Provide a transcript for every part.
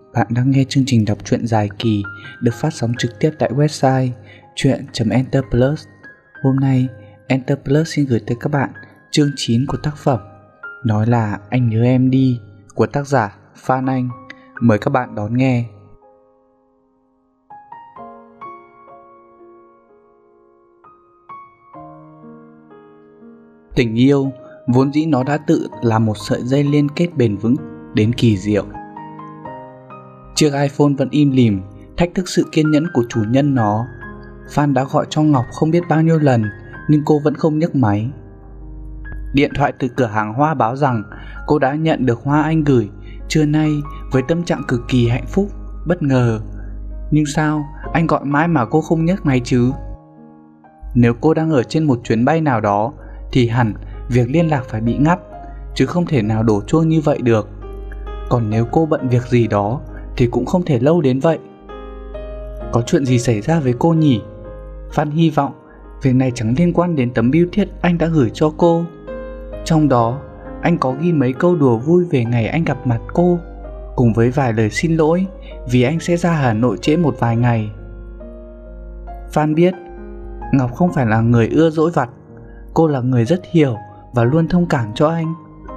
Bạn đang nghe chương trình đọc truyện dài kỳ được phát sóng trực tiếp tại website truyện.enterplus. Hôm nay, Enterplus xin gửi tới các bạn chương 9 của tác phẩm Nói là anh nhớ em đi của tác giả Phan Anh. Mời các bạn đón nghe. Tình yêu, vốn dĩ nó đã tự là một sợi dây liên kết bền vững đến kỳ diệu. Chiếc iPhone vẫn im lìm, thách thức sự kiên nhẫn của chủ nhân nó. Phan đã gọi cho Ngọc không biết bao nhiêu lần, nhưng cô vẫn không nhấc máy. Điện thoại từ cửa hàng hoa báo rằng cô đã nhận được hoa anh gửi trưa nay với tâm trạng cực kỳ hạnh phúc, bất ngờ. Nhưng sao anh gọi mãi mà cô không nhấc máy chứ? Nếu cô đang ở trên một chuyến bay nào đó thì hẳn việc liên lạc phải bị ngắt, chứ không thể nào đổ chuông như vậy được. Còn nếu cô bận việc gì đó thì cũng không thể lâu đến vậy. Có chuyện gì xảy ra với cô nhỉ? Phan hy vọng việc này chẳng liên quan đến tấm bưu thiếp anh đã gửi cho cô. Trong đó anh có ghi mấy câu đùa vui về ngày anh gặp mặt cô, cùng với vài lời xin lỗi vì anh sẽ ra Hà Nội trễ một vài ngày. Phan biết Ngọc không phải là người ưa dỗi vặt. Cô là người rất hiểu và luôn thông cảm cho anh.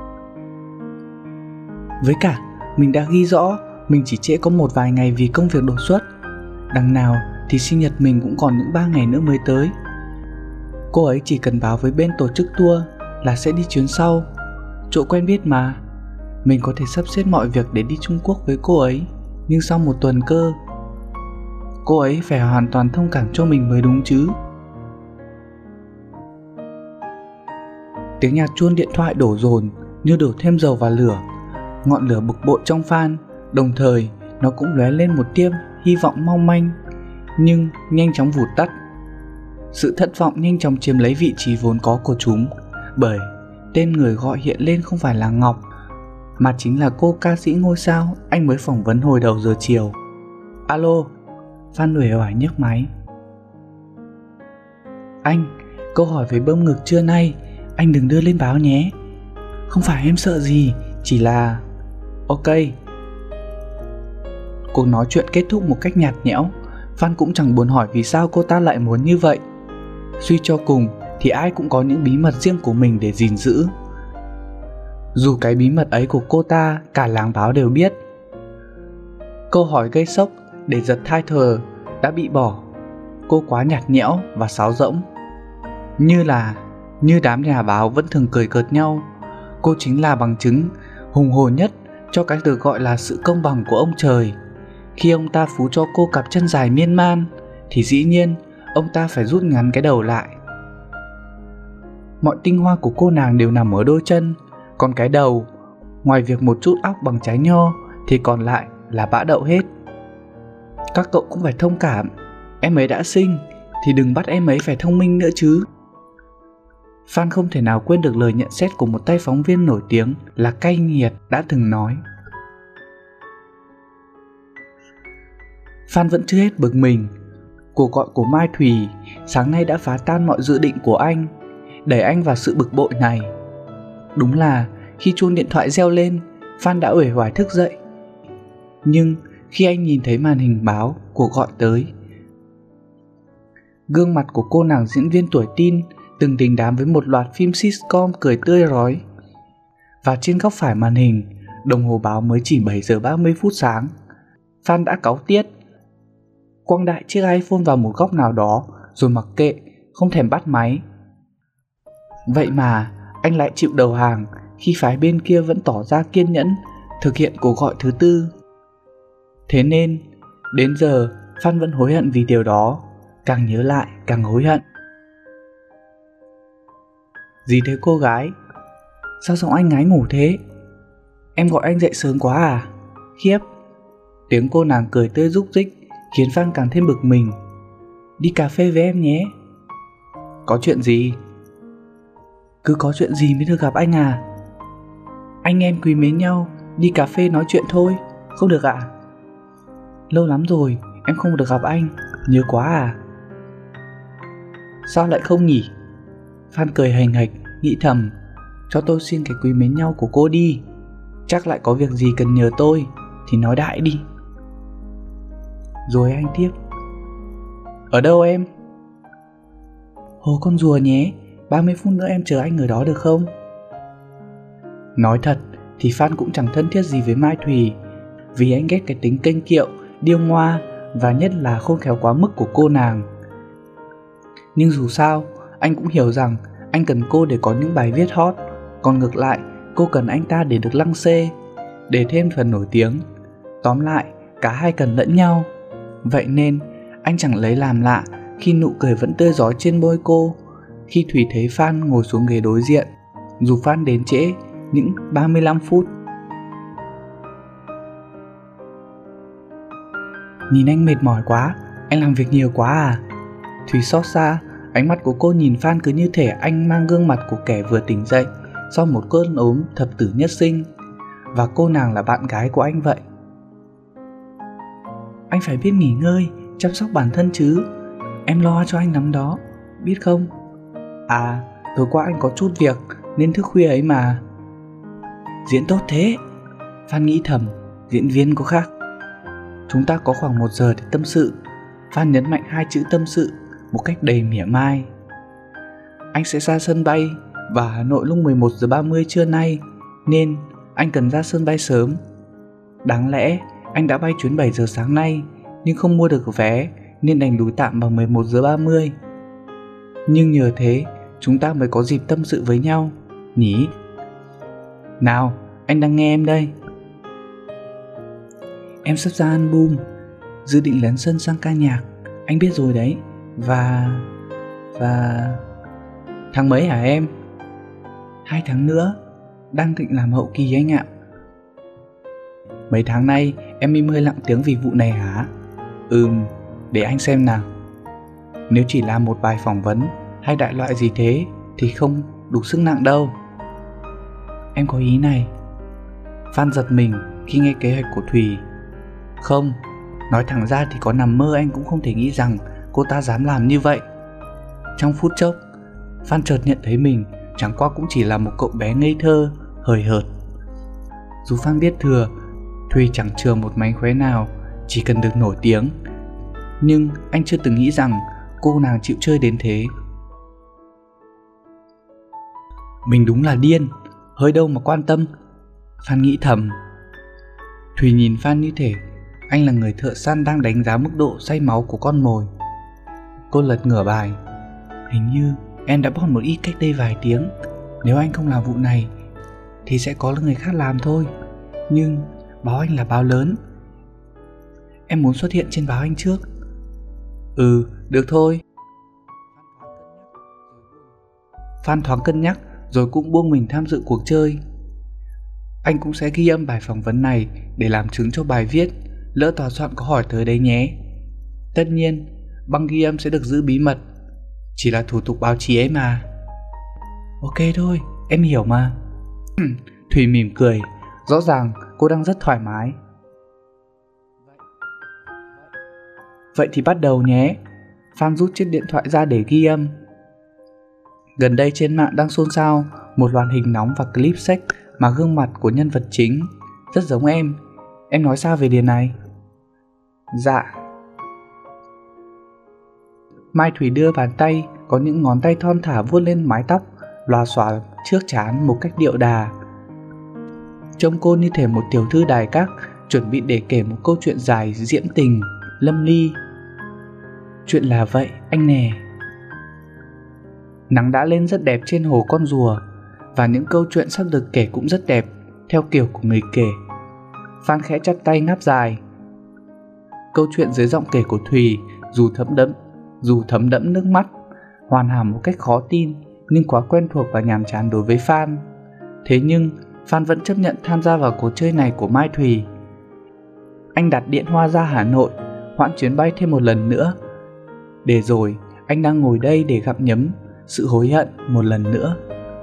Với cả mình đã ghi rõ mình chỉ trễ có một vài ngày vì công việc đột xuất. Đằng nào thì sinh nhật mình cũng còn những 3 ngày nữa mới tới. Cô ấy chỉ cần báo với bên tổ chức tour là sẽ đi chuyến sau. Chỗ quen biết mà. Mình có thể sắp xếp mọi việc để đi Trung Quốc với cô ấy, nhưng sau một tuần cơ. Cô ấy phải hoàn toàn thông cảm cho mình mới đúng chứ. Tiếng nhạc chuông điện thoại đổ dồn như đổ thêm dầu vào lửa. Ngọn lửa bực bội trong Phan, đồng thời nó cũng lóe lên một tia hy vọng mong manh, nhưng nhanh chóng vụt tắt. Sự thất vọng nhanh chóng chiếm lấy vị trí vốn có của chúng, bởi tên người gọi hiện lên không phải là Ngọc, mà chính là cô ca sĩ ngôi sao anh mới phỏng vấn hồi đầu giờ chiều. Alo, Phan uể oải nhấc máy. Anh, câu hỏi về bơm ngực trưa nay anh đừng đưa lên báo nhé. Không phải em sợ gì, chỉ là... Ok. Cuộc nói chuyện kết thúc một cách nhạt nhẽo. Phan cũng chẳng buồn hỏi vì sao cô ta lại muốn như vậy. Suy cho cùng thì ai cũng có những bí mật riêng của mình để gìn giữ. Dù cái bí mật ấy của cô ta cả làng báo đều biết. Câu hỏi gây sốc để giật title đã bị bỏ. Cô quá nhạt nhẽo và sáo rỗng. Như đám nhà báo vẫn thường cười cợt nhau. Cô chính là bằng chứng hùng hồn nhất cho cái được gọi là sự công bằng của ông trời. Khi ông ta phú cho cô cặp chân dài miên man thì dĩ nhiên ông ta phải rút ngắn cái đầu lại. Mọi tinh hoa của cô nàng đều nằm ở đôi chân, còn cái đầu, ngoài việc một chút óc bằng trái nho thì còn lại là bã đậu hết. Các cậu cũng phải thông cảm, em ấy đã xinh thì đừng bắt em ấy phải thông minh nữa chứ. Phan không thể nào quên được lời nhận xét của một tay phóng viên nổi tiếng là cay nghiệt đã từng nói. Phan vẫn chưa hết bực mình. Cuộc gọi của Mai Thùy sáng nay đã phá tan mọi dự định của anh, đẩy anh vào sự bực bội này. Đúng là khi chuông điện thoại reo lên, Phan đã uể oải thức dậy. Nhưng khi anh nhìn thấy màn hình báo cuộc gọi tới, gương mặt của cô nàng diễn viên tuổi teen từng đình đám với một loạt phim sitcom cười tươi rói. Và trên góc phải màn hình, đồng hồ báo mới chỉ 7 giờ 30 phút sáng. Phan đã cáu tiết, quăng đại chiếc iPhone vào một góc nào đó rồi mặc kệ, không thèm bắt máy. Vậy mà anh lại chịu đầu hàng khi phái bên kia vẫn tỏ ra kiên nhẫn thực hiện cuộc gọi thứ tư. Thế nên đến giờ Phan vẫn hối hận vì điều đó. Càng nhớ lại càng hối hận. Gì thế cô gái? Sao giọng anh ngái ngủ thế? Em gọi anh dậy sớm quá à? Khiếp. Tiếng cô nàng cười tươi rúc rích khiến Phan càng thêm bực mình. Đi cà phê với em nhé. Có chuyện gì? Cứ có chuyện gì mới được gặp anh à? Anh em quý mến nhau, đi cà phê nói chuyện thôi, không được ạ? Lâu lắm rồi em không được gặp anh, nhớ quá à? Sao lại không nhỉ? Phan cười hành hạch, nghĩ thầm, cho tôi xin cái quý mến nhau của cô đi. Chắc lại có việc gì cần nhờ tôi thì nói đại đi. Rồi anh tiếp: Ở đâu em? Hồ con rùa nhé, 30 phút nữa em chờ anh ở đó được không? Nói thật thì Phan cũng chẳng thân thiết gì với Mai Thùy, vì anh ghét cái tính kênh kiệu, điêu ngoa và nhất là khôn khéo quá mức của cô nàng. Nhưng dù sao, anh cũng hiểu rằng anh cần cô để có những bài viết hot, còn ngược lại, cô cần anh ta để được lăng xê, để thêm phần nổi tiếng. Tóm lại, cả hai cần lẫn nhau. Vậy nên, anh chẳng lấy làm lạ khi nụ cười vẫn tươi rói trên môi cô, khi Thùy thấy Phan ngồi xuống ghế đối diện, dù Phan đến trễ những 35 phút. Nhìn anh mệt mỏi quá, anh làm việc nhiều quá à? Thùy xót xa, ánh mắt của cô nhìn Phan cứ như thể anh mang gương mặt của kẻ vừa tỉnh dậy sau một cơn ốm thập tử nhất sinh, và cô nàng là bạn gái của anh vậy. Anh phải biết nghỉ ngơi, chăm sóc bản thân chứ. Em lo cho anh lắm đó, biết không? À, tối qua anh có chút việc nên thức khuya ấy mà. Diễn tốt thế. Phan nghĩ thầm, diễn viên có khác. Chúng ta có khoảng 1 giờ để tâm sự. Phan nhấn mạnh 2 chữ tâm sự một cách đầy mỉa mai. Anh sẽ ra sân bay vào Hà Nội lúc 11:30 trưa nay, nên anh cần ra sân bay sớm. Đáng lẽ anh đã bay chuyến 7 giờ sáng nay, nhưng không mua được vé nên đành lùi tạm vào 11:30. Nhưng nhờ thế chúng ta mới có dịp tâm sự với nhau, nhỉ? Nào, anh đang nghe em đây. Em sắp ra album, dự định lấn sân sang ca nhạc, anh biết rồi đấy. Và... Tháng mấy hả em? 2 tháng nữa, đang định làm hậu kỳ anh ạ. Mấy tháng nay em im hơi lặng tiếng vì vụ này hả? Để anh xem nào. Nếu chỉ làm một bài phỏng vấn hay đại loại gì thế thì không đủ sức nặng đâu. Em có ý này. Phan giật mình khi nghe kế hoạch của Thùy. Không, nói thẳng ra thì có nằm mơ anh cũng không thể nghĩ rằng cô ta dám làm như vậy. Trong phút chốc, Phan chợt nhận thấy mình chẳng qua cũng chỉ là một cậu bé ngây thơ, hời hợt. Dù Phan biết thừa Thùy chẳng chừa một mánh khóe nào, chỉ cần được nổi tiếng, nhưng anh chưa từng nghĩ rằng cô nàng chịu chơi đến thế. Mình đúng là điên, hơi đâu mà quan tâm, Phan nghĩ thầm. Thùy nhìn Phan như thể anh là người thợ săn đang đánh giá mức độ say máu của con mồi. Cô lật ngửa bài. Hình như em đã bót một ít cách đây vài tiếng. Nếu anh không làm vụ này thì sẽ có người khác làm thôi. Nhưng báo anh là báo lớn, em muốn xuất hiện trên báo anh trước. Được thôi. Phan thoáng cân nhắc rồi cũng buông mình tham dự cuộc chơi. Anh cũng sẽ ghi âm bài phỏng vấn này để làm chứng cho bài viết, lỡ tòa soạn có hỏi tới đấy nhé. Tất nhiên, băng ghi âm sẽ được giữ bí mật, chỉ là thủ tục báo chí ấy mà. Ok thôi, em hiểu mà. Thùy mỉm cười, rõ ràng cô đang rất thoải mái. Vậy thì bắt đầu nhé. Phan rút chiếc điện thoại ra để ghi âm. Gần đây trên mạng đang xôn xao một loạt hình nóng và clip sex mà gương mặt của nhân vật chính rất giống em. Em nói sao về điều này? Dạ. Mai Thùy đưa bàn tay có những ngón tay thon thả vuốt lên mái tóc lòa xòa trước trán một cách điệu đà. Trông cô như thể một tiểu thư đài các chuẩn bị để kể một câu chuyện dài diễm tình, lâm ly. Chuyện là vậy anh nè. Nắng đã lên rất đẹp trên hồ con rùa, và những câu chuyện sắp được kể cũng rất đẹp, theo kiểu của người kể. Phan khẽ chắp tay ngáp dài. Câu chuyện dưới giọng kể của Thùy dù thấm đẫm nước mắt, hoàn hảo một cách khó tin, nhưng quá quen thuộc và nhàm chán đối với Phan. Thế nhưng Phan vẫn chấp nhận tham gia vào cuộc chơi này của Mai Thùy. Anh đặt điện hoa ra Hà Nội, hoãn chuyến bay thêm một lần nữa. Để rồi anh đang ngồi đây để gặm nhấm sự hối hận một lần nữa.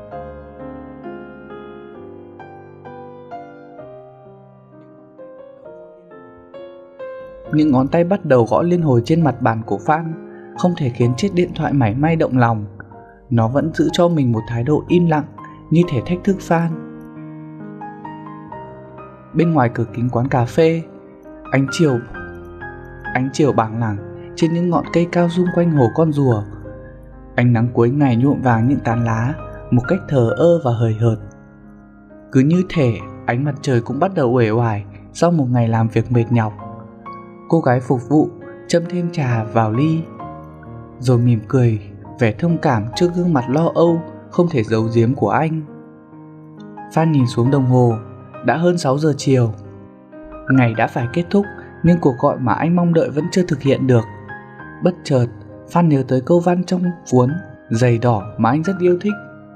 Những ngón tay bắt đầu gõ liên hồi trên mặt bàn của Phan không thể khiến chiếc điện thoại mảy may động lòng. Nó vẫn giữ cho mình một thái độ im lặng, như thể thách thức Phan. Bên ngoài cửa kính quán cà phê, ánh chiều Ánh chiều bảng lẳng trên những ngọn cây cao xung quanh hồ con rùa. Ánh nắng cuối ngày nhuộm vàng những tán lá một cách thờ ơ và hời hợt. Cứ như thể ánh mặt trời cũng bắt đầu uể oải sau một ngày làm việc mệt nhọc. Cô gái phục vụ châm thêm trà vào ly, rồi mỉm cười, vẻ thông cảm trước gương mặt lo âu không thể giấu giếm của anh. Phan nhìn xuống đồng hồ, đã hơn 6 giờ chiều. Ngày đã phải kết thúc, nhưng cuộc gọi mà anh mong đợi vẫn chưa thực hiện được. Bất chợt, Phan nhớ tới câu văn trong cuốn Giày đỏ mà anh rất yêu thích.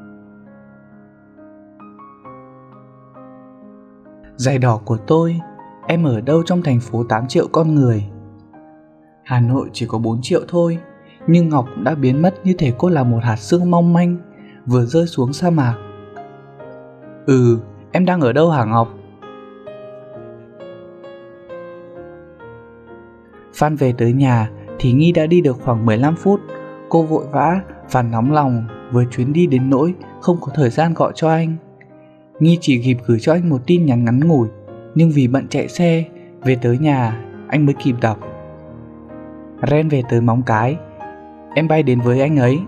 Giày đỏ của tôi, em ở đâu trong thành phố 8 triệu con người? Hà Nội chỉ có 4 triệu thôi, nhưng Ngọc cũng đã biến mất như thể cô là một hạt sương mong manh vừa rơi xuống sa mạc. Em đang ở đâu hả Ngọc? Phan về tới nhà thì Nghi đã đi được khoảng 15 phút. Cô vội vã và nóng lòng với chuyến đi đến nỗi không có thời gian gọi cho anh. Nghi chỉ kịp gửi cho anh một tin nhắn ngắn ngủi, nhưng vì bận chạy xe, về tới nhà anh mới kịp đọc. Ren về tới Móng Cái, em bay đến với anh ấy.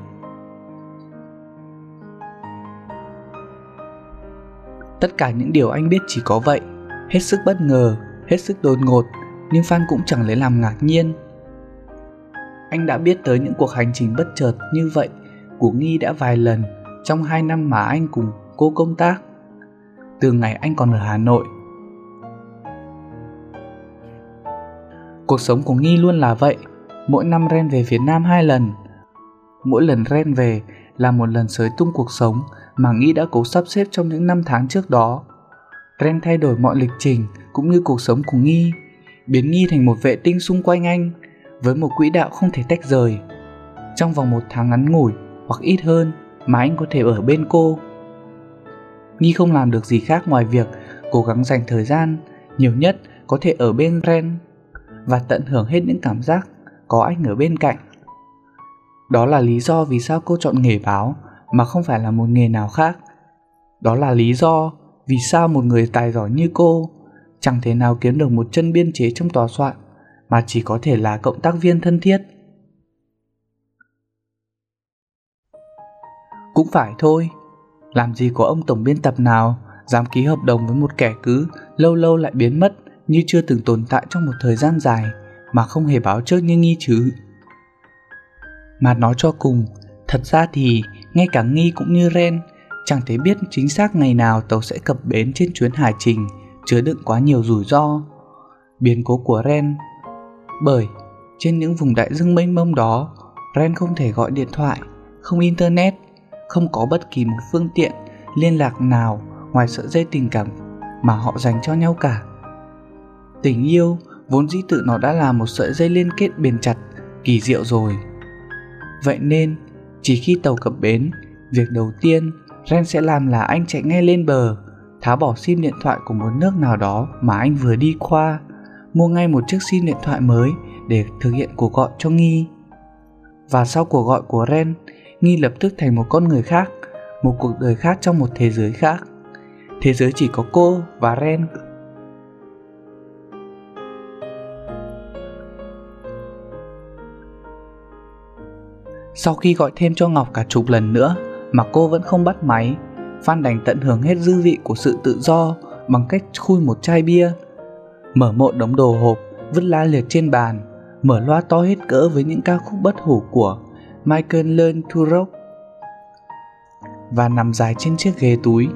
Tất cả những điều anh biết chỉ có vậy, hết sức bất ngờ, hết sức đột ngột, nhưng Phan cũng chẳng lấy làm ngạc nhiên. Anh đã biết tới những cuộc hành trình bất chợt như vậy của Nghi đã vài lần trong 2 năm mà anh cùng cô công tác, từ ngày anh còn ở Hà Nội. Cuộc sống của Nghi luôn là vậy. Mỗi năm Ren về Việt Nam 2 lần. Mỗi lần Ren về là một lần xới tung cuộc sống mà Nghi đã cố sắp xếp trong những năm tháng trước đó. Ren thay đổi mọi lịch trình cũng như cuộc sống của Nghi, biến Nghi thành một vệ tinh xung quanh anh, với một quỹ đạo không thể tách rời. Trong vòng 1 tháng ngắn ngủi hoặc ít hơn mà anh có thể ở bên cô. Nghi không làm được gì khác ngoài việc cố gắng dành thời gian nhiều nhất có thể ở bên Ren và tận hưởng hết những cảm giác có anh ở bên cạnh. Đó là lý do vì sao cô chọn nghề báo mà không phải là một nghề nào khác. Đó là lý do vì sao một người tài giỏi như cô chẳng thể nào kiếm được một chân biên chế trong tòa soạn, mà chỉ có thể là cộng tác viên thân thiết. Cũng phải thôi, làm gì có ông tổng biên tập nào dám ký hợp đồng với một kẻ cứ lâu lâu lại biến mất như chưa từng tồn tại trong một thời gian dài mà không hề báo trước như Nghi chứ. Mà nói cho cùng, thật ra thì ngay cả Nghi cũng như Ren chẳng thể biết chính xác ngày nào tàu sẽ cập bến trên chuyến hải trình chứa đựng quá nhiều rủi ro, biến cố của Ren. Bởi trên những vùng đại dương mênh mông đó, Ren không thể gọi điện thoại, không internet, không có bất kỳ một phương tiện liên lạc nào ngoài sợi dây tình cảm mà họ dành cho nhau cả. Tình yêu vốn dĩ tự nó đã là một sợi dây liên kết bền chặt, kỳ diệu rồi. Vậy nên chỉ khi tàu cập bến, việc đầu tiên Ren sẽ làm là anh chạy ngay lên bờ, tháo bỏ sim điện thoại của một nước nào đó mà anh vừa đi qua, mua ngay một chiếc sim điện thoại mới để thực hiện cuộc gọi cho Nghi. Và sau cuộc gọi của Ren, Nghi lập tức thành một con người khác, một cuộc đời khác trong một thế giới khác. Thế giới chỉ có cô và Ren. Sau khi gọi thêm cho Ngọc cả chục lần nữa mà cô vẫn không bắt máy, Phan đành tận hưởng hết dư vị của sự tự do bằng cách khui một chai bia, mở một đống đồ hộp vứt la liệt trên bàn, mở loa to hết cỡ với những ca khúc bất hủ của Michael Learns to Rock và nằm dài trên chiếc ghế túi.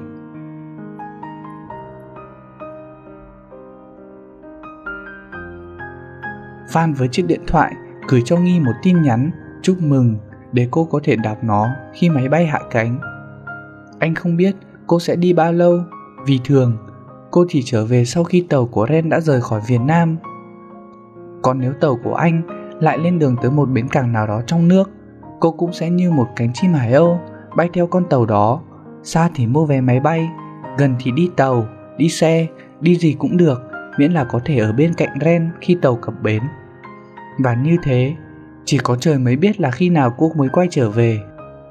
Phan với chiếc điện thoại gửi cho Nghi một tin nhắn chúc mừng để cô có thể đọc nó khi máy bay hạ cánh. Anh không biết cô sẽ đi bao lâu, vì thường cô chỉ trở về sau khi tàu của Ren đã rời khỏi Việt Nam. Còn nếu tàu của anh lại lên đường tới một bến cảng nào đó trong nước, cô cũng sẽ như một cánh chim Hải Âu bay theo con tàu đó, xa thì mua vé máy bay, gần thì đi tàu, đi xe, đi gì cũng được, miễn là có thể ở bên cạnh Ren khi tàu cập bến. Và như thế, chỉ có trời mới biết là khi nào cô mới quay trở về.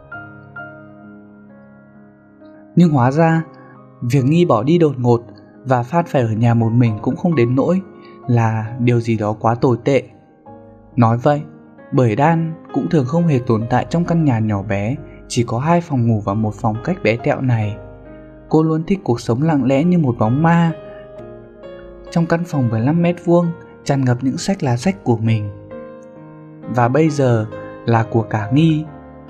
Nhưng hóa ra, việc Nghi bỏ đi đột ngột và Phan phải ở nhà một mình cũng không đến nỗi là điều gì đó quá tồi tệ. Nói vậy, bởi Đan cũng thường không hề tồn tại trong căn nhà nhỏ bé, chỉ có 2 phòng ngủ và 1 phòng khách bé tẹo này. Cô luôn thích cuộc sống lặng lẽ như một bóng ma. Trong căn phòng 15 mét vuông tràn ngập những sách lá sách của mình. Và bây giờ là của cả Nghi.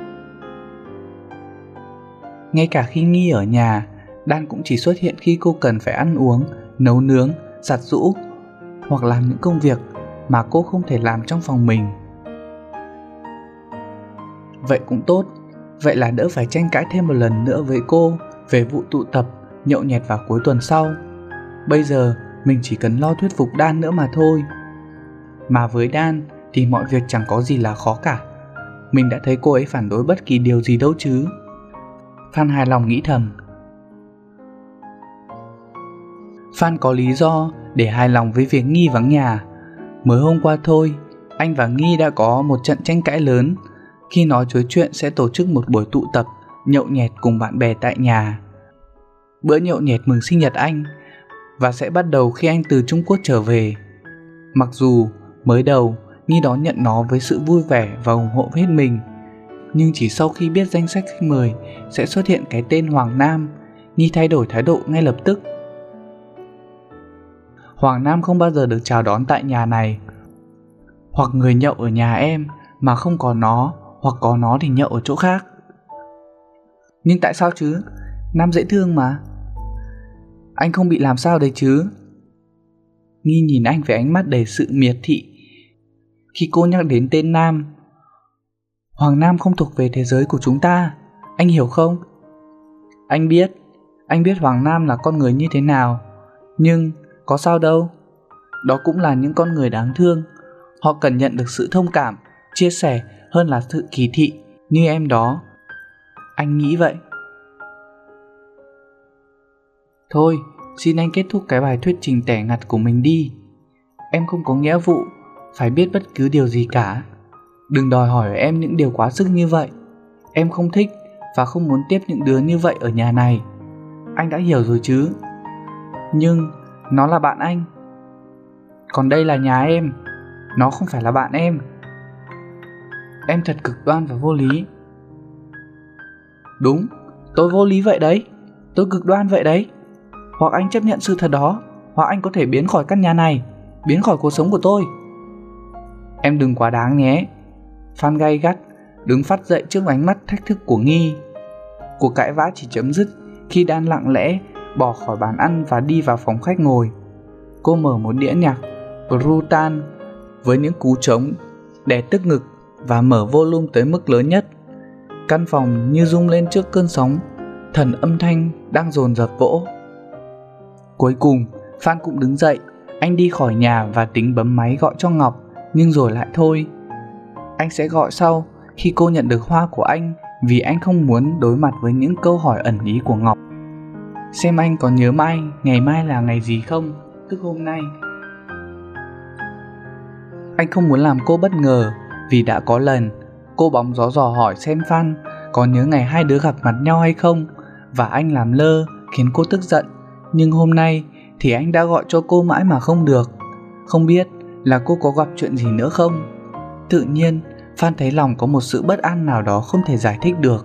Ngay cả khi Nghi ở nhà, Đan cũng chỉ xuất hiện khi cô cần phải ăn uống, nấu nướng, giặt giũ hoặc làm những công việc mà cô không thể làm trong phòng mình. Vậy cũng tốt, vậy là đỡ phải tranh cãi thêm một lần nữa với cô về vụ tụ tập, nhậu nhẹt vào cuối tuần sau. Bây giờ mình chỉ cần lo thuyết phục Đan nữa mà thôi. Mà với Đan thì mọi việc chẳng có gì là khó cả. Mình đã thấy cô ấy phản đối bất kỳ điều gì đâu chứ. Phan hài lòng nghĩ thầm. Phan có lý do để hài lòng với việc Nghi vắng nhà. Mới hôm qua thôi, anh và Nghi đã có một trận tranh cãi lớn khi nói chối chuyện sẽ tổ chức một buổi tụ tập nhậu nhẹt cùng bạn bè tại nhà. Bữa nhậu nhẹt mừng sinh nhật anh và sẽ bắt đầu khi anh từ Trung Quốc trở về. Mặc dù mới đầu Nghi đón nhận nó với sự vui vẻ và ủng hộ hết mình, nhưng chỉ sau khi biết danh sách khách mời sẽ xuất hiện cái tên Hoàng Nam, Nghi thay đổi thái độ ngay lập tức. Hoàng Nam không bao giờ được chào đón tại nhà này. Hoặc người nhậu ở nhà em mà không có nó, hoặc có nó thì nhậu ở chỗ khác. Nhưng tại sao chứ? Nam dễ thương mà. Anh không bị làm sao đấy chứ? Nghi nhìn anh với ánh mắt đầy sự miệt thị khi cô nhắc đến tên Nam. Hoàng Nam không thuộc về thế giới của chúng ta, anh hiểu không? Anh biết Hoàng Nam là con người như thế nào. Nhưng có sao đâu. Đó cũng là những con người đáng thương. Họ cần nhận được sự thông cảm, chia sẻ hơn là sự kỳ thị như em đó. Anh nghĩ vậy. Thôi, xin anh kết thúc cái bài thuyết trình tẻ ngặt của mình đi. Em không có nghĩa vụ phải biết bất cứ điều gì cả. Đừng đòi hỏi em những điều quá sức như vậy. Em không thích và không muốn tiếp những đứa như vậy ở nhà này. Anh đã hiểu rồi chứ. Nhưng nó là bạn anh. Còn đây là nhà em. Nó không phải là bạn em. Em thật cực đoan và vô lý. Đúng, tôi vô lý vậy đấy. Tôi cực đoan vậy đấy. Hoặc anh chấp nhận sự thật đó, hoặc anh có thể biến khỏi căn nhà này, biến khỏi cuộc sống của tôi. Em đừng quá đáng nhé. Phan gay gắt đứng phắt dậy trước ánh mắt thách thức của Nghi. Cuộc cãi vã chỉ chấm dứt khi Đan lặng lẽ bỏ khỏi bàn ăn và đi vào phòng khách ngồi. Cô mở một đĩa nhạc Brutal với những cú trống, đè tức ngực và mở volume tới mức lớn nhất. Căn phòng như rung lên trước cơn sóng thần âm thanh đang dồn dập vỗ. Cuối cùng Phan cũng đứng dậy. Anh đi khỏi nhà và tính bấm máy gọi cho Ngọc, nhưng rồi lại thôi. Anh sẽ gọi sau khi cô nhận được hoa của anh, vì anh không muốn đối mặt với những câu hỏi ẩn ý của Ngọc. Xem anh có nhớ ngày mai là ngày gì không, tức hôm nay. Anh không muốn làm cô bất ngờ, vì đã có lần cô bóng gió dò hỏi xem Phan có nhớ ngày hai đứa gặp mặt nhau hay không, và anh làm lơ khiến cô tức giận. Nhưng hôm nay thì anh đã gọi cho cô mãi mà không được. Không biết là cô có gặp chuyện gì nữa không? Tự nhiên Phan thấy lòng có một sự bất an nào đó không thể giải thích được.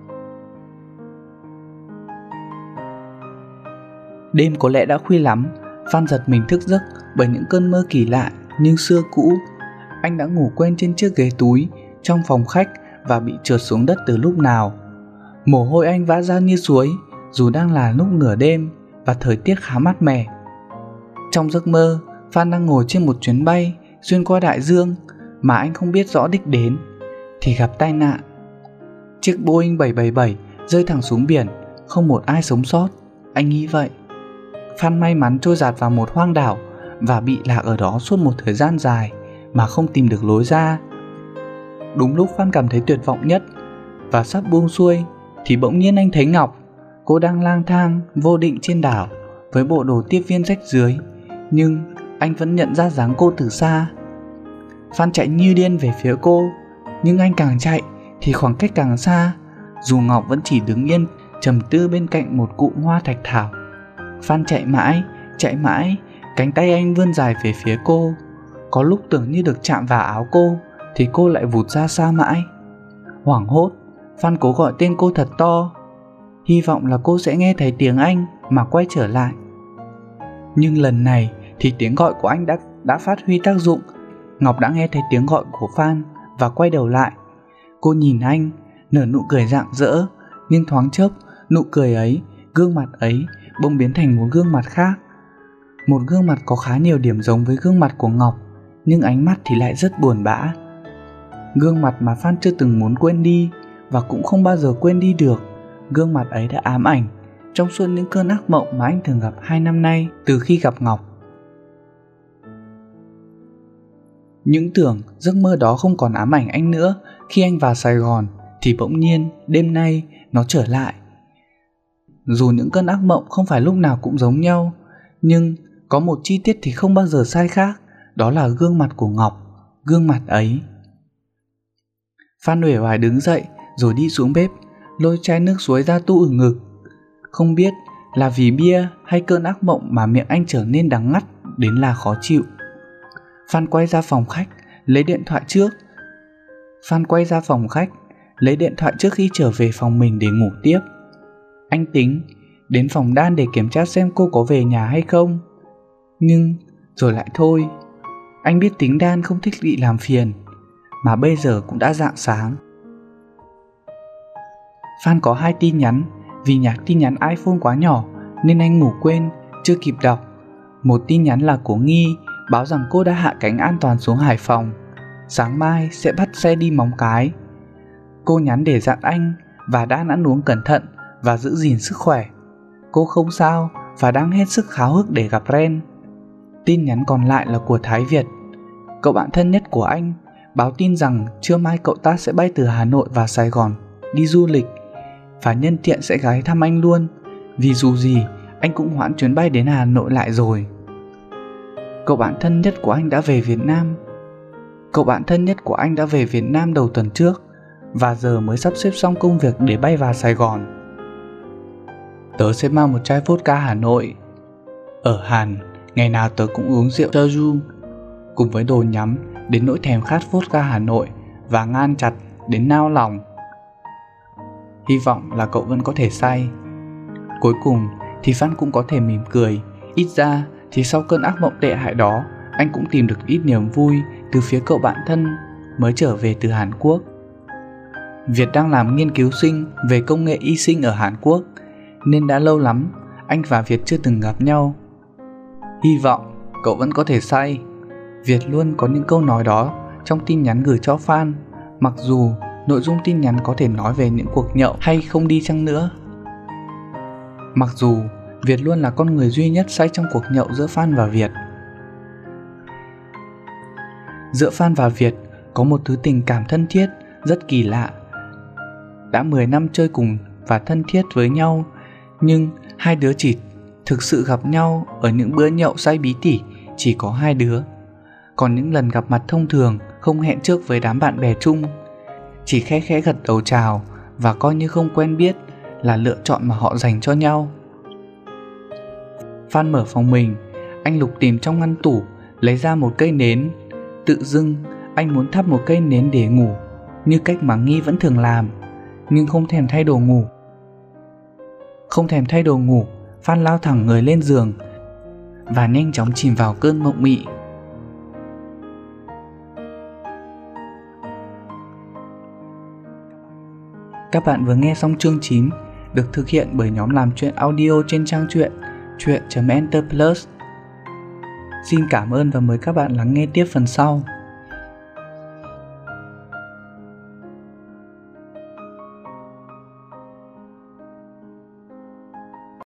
Đêm có lẽ đã khuya lắm. Phan giật mình thức giấc bởi những cơn mơ kỳ lạ nhưng xưa cũ. Anh đã ngủ quên trên chiếc ghế túi trong phòng khách và bị trượt xuống đất từ lúc nào. Mồ hôi anh vã ra như suối, dù đang là lúc nửa đêm và thời tiết khá mát mẻ. Trong giấc mơ, Phan đang ngồi trên một chuyến bay xuyên qua đại dương mà anh không biết rõ đích đến, thì gặp tai nạn. Chiếc Boeing 777 rơi thẳng xuống biển, không một ai sống sót. Anh nghĩ vậy. Phan may mắn trôi dạt vào một hoang đảo và bị lạc ở đó suốt một thời gian dài mà không tìm được lối ra. Đúng lúc Phan cảm thấy tuyệt vọng nhất và sắp buông xuôi thì bỗng nhiên anh thấy Ngọc. Cô đang lang thang vô định trên đảo với bộ đồ tiếp viên rách rưới, nhưng anh vẫn nhận ra dáng cô từ xa. Phan chạy như điên về phía cô, nhưng anh càng chạy thì khoảng cách càng xa, dù Ngọc vẫn chỉ đứng yên trầm tư bên cạnh một cụm hoa thạch thảo. Phan chạy mãi, cánh tay anh vươn dài về phía cô. có lúc tưởng như được chạm vào áo cô thì cô lại vụt ra xa mãi. Hoảng hốt, Phan cố gọi tên cô thật to, hy vọng là cô sẽ nghe thấy tiếng anh mà quay trở lại. Nhưng lần này thì tiếng gọi của anh đã phát huy tác dụng. Ngọc đã nghe thấy tiếng gọi của Phan và quay đầu lại. Cô nhìn anh, nở nụ cười rạng rỡ, nhưng thoáng chốc, nụ cười ấy, gương mặt ấy bỗng biến thành một gương mặt khác. Một gương mặt có khá nhiều điểm giống với gương mặt của Ngọc, nhưng ánh mắt thì lại rất buồn bã. Gương mặt mà Phan chưa từng muốn quên đi và cũng không bao giờ quên đi được. Gương mặt ấy đã ám ảnh trong suốt những cơn ác mộng mà anh thường gặp 2 năm nay từ khi gặp Ngọc. Những tưởng giấc mơ đó không còn ám ảnh anh nữa khi anh vào Sài Gòn, thì bỗng nhiên đêm nay nó trở lại. Dù những cơn ác mộng không phải lúc nào cũng giống nhau, nhưng có một chi tiết thì không bao giờ sai khác, đó là gương mặt của Ngọc. Gương mặt ấy. Phan uể oải đứng dậy rồi đi xuống bếp, lôi chai nước suối ra tu ở ngực. Không biết là vì bia hay cơn ác mộng mà miệng anh trở nên đắng ngắt đến là khó chịu. Phan quay ra phòng khách lấy điện thoại trước khi trở về phòng mình để ngủ tiếp. Anh tính đến phòng Đan để kiểm tra xem cô có về nhà hay không, nhưng rồi lại thôi. Anh biết tính Đan không thích bị làm phiền, mà bây giờ cũng đã rạng sáng. Phan có 2 tin nhắn, vì nhạc tin nhắn iPhone quá nhỏ nên anh ngủ quên, chưa kịp đọc. Một tin nhắn là của Nghi, báo rằng cô đã hạ cánh an toàn xuống Hải Phòng, sáng mai sẽ bắt xe đi Móng Cái. Cô nhắn để dặn anh và Đan ăn uống cẩn thận và giữ gìn sức khỏe. Cô không sao và đang hết sức háo hức để gặp Ren. Tin nhắn còn lại là của Thái Việt, cậu bạn thân nhất của anh, báo tin rằng trưa mai cậu ta sẽ bay từ Hà Nội vào Sài Gòn đi du lịch và nhân tiện sẽ ghé thăm anh luôn, vì dù gì anh cũng hoãn chuyến bay đến Hà Nội lại rồi. Cậu bạn thân nhất của anh đã về Việt Nam đầu tuần trước và giờ mới sắp xếp xong công việc để bay vào Sài Gòn. Tớ sẽ mang một chai vodka Hà Nội. Ở Hàn, ngày nào tớ cũng uống rượu soju cùng với đồ nhắm đến nỗi thèm khát vodka Hà Nội và ngan chặt đến nao lòng. Hy vọng là cậu vẫn có thể say. Cuối cùng thì Phan cũng có thể mỉm cười. Ít ra thì sau cơn ác mộng tệ hại đó, anh cũng tìm được ít niềm vui từ phía cậu bạn thân mới trở về từ Hàn Quốc. Việt đang làm nghiên cứu sinh về công nghệ y sinh ở Hàn Quốc, nên đã lâu lắm anh và Việt chưa từng gặp nhau. Hy vọng cậu vẫn có thể say. Việt luôn có những câu nói đó trong tin nhắn gửi cho Phan, mặc dù nội dung tin nhắn có thể nói về những cuộc nhậu hay không đi chăng nữa. Mặc dù Việt luôn là con người duy nhất say trong cuộc nhậu giữa Phan và Việt. Giữa Phan và Việt có một thứ tình cảm thân thiết rất kỳ lạ. Đã 10 năm chơi cùng và thân thiết với nhau, nhưng hai đứa chỉ thực sự gặp nhau ở những bữa nhậu say bí tỉ chỉ có 2 đứa. Còn những lần gặp mặt thông thường không hẹn trước với đám bạn bè chung, chỉ khẽ khẽ gật đầu chào và coi như không quen biết là lựa chọn mà họ dành cho nhau. Phan mở phòng mình, anh lục tìm trong ngăn tủ lấy ra một cây nến. Tự dưng anh muốn thắp một cây nến để ngủ, như cách mà Nghi vẫn thường làm, nhưng không thèm thay đồ ngủ. Phan lao thẳng người lên giường và nhanh chóng chìm vào cơn mộng mị. Các bạn vừa nghe xong chương 9, được thực hiện bởi nhóm làm truyện audio trên trang truyện truyện.enterplus. Xin cảm ơn và mời các bạn lắng nghe tiếp phần sau.